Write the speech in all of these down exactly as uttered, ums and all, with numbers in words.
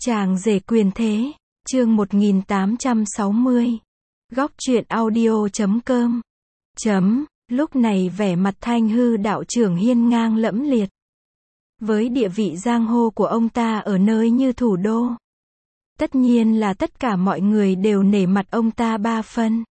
Chàng rể quyền thế, chương một nghìn tám trăm sáu mươi. Góc truyện audio chấm com. Chấm, lúc này vẻ mặt Thanh Hư đạo trưởng hiên ngang lẫm liệt. Với địa vị giang hồ của ông ta ở nơi như thủ đô, tất nhiên là tất cả mọi người đều nể mặt ông ta ba phân.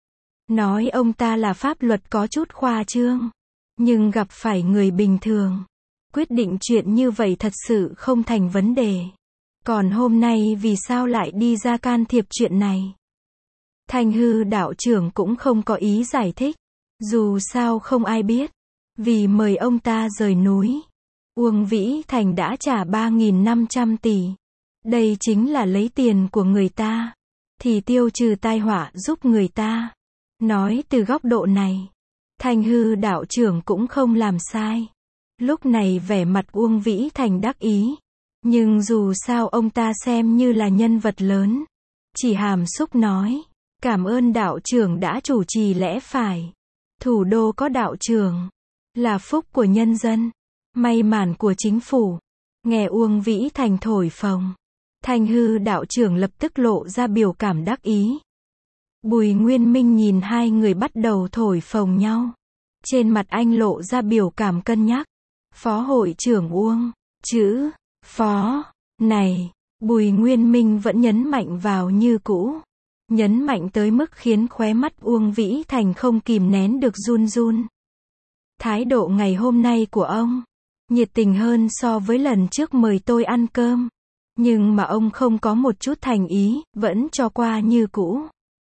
Nói ông ta là pháp luật có chút khoa trương, nhưng gặp phải người bình thường, quyết định chuyện như vậy thật sự không thành vấn đề. Còn hôm nay vì sao lại đi ra can thiệp chuyện này? Thanh Hư đạo trưởng cũng không có ý giải thích. Dù sao không ai biết. Vì mời ông ta rời núi, Uông Vĩ Thành đã trả ba nghìn năm trăm tỷ. Đây chính là lấy tiền của người ta, thì tiêu trừ tai họa giúp người ta. Nói từ góc độ này, Thanh Hư đạo trưởng cũng không làm sai. Lúc này vẻ mặt Uông Vĩ Thành đắc ý. Nhưng dù sao ông ta xem như là nhân vật lớn. Chỉ hàm xúc nói, cảm ơn đạo trưởng đã chủ trì lẽ phải. Thủ đô có đạo trưởng, là phúc của nhân dân, may mắn của chính phủ. Nghe Uông Vĩ Thành thổi phồng, Thanh Hư đạo trưởng lập tức lộ ra biểu cảm đắc ý. Bùi Nguyên Minh nhìn hai người bắt đầu thổi phồng nhau. Trên mặt anh lộ ra biểu cảm cân nhắc. Phó hội trưởng Uông, chữ phó này, Bùi Nguyên Minh vẫn nhấn mạnh vào như cũ. Nhấn mạnh tới mức khiến khóe mắt Uông Vĩ Thành không kìm nén được run run. Thái độ ngày hôm nay của ông nhiệt tình hơn so với lần trước mời tôi ăn cơm. Nhưng mà ông không có một chút thành ý, vẫn cho qua như cũ.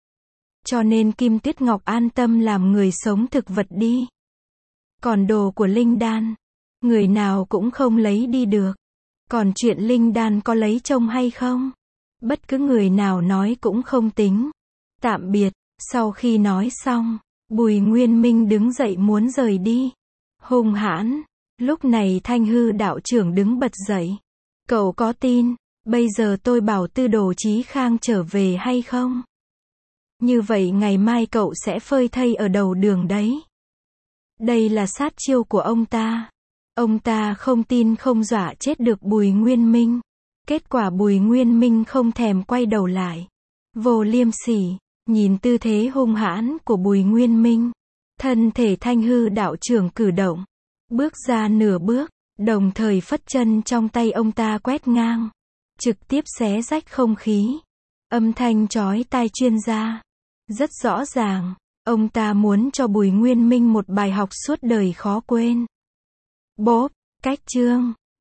Cho nên Kim Tuyết Ngọc an tâm làm người sống thực vật đi. Còn đồ của Linh Đan, người nào cũng không lấy đi được. Còn chuyện Linh Đan có lấy chồng hay không? Bất cứ người nào nói cũng không tính. Tạm biệt. Sau khi nói xong, Bùi Nguyên Minh đứng dậy muốn rời đi. Hung hãn. Lúc này Thanh Hư đạo trưởng đứng bật dậy. Cậu có tin bây giờ tôi bảo Tư Đồ Chí Khang trở về hay không? Như vậy ngày mai cậu sẽ phơi thây ở đầu đường đấy. Đây là sát chiêu của ông ta. Ông ta không tin không dọa chết được Bùi Nguyên Minh. Kết quả Bùi Nguyên Minh không thèm quay đầu lại. Vô liêm sỉ, nhìn tư thế hung hãn của Bùi Nguyên Minh. Thân thể Thanh Hư đạo trưởng cử động. Bước ra nửa bước, đồng thời phất chân trong tay ông ta quét ngang. Trực tiếp xé rách không khí. Âm thanh chói tai truyền ra. Rất rõ ràng, ông ta muốn cho Bùi Nguyên Minh một bài học suốt đời khó quên. Bốp, cách chương.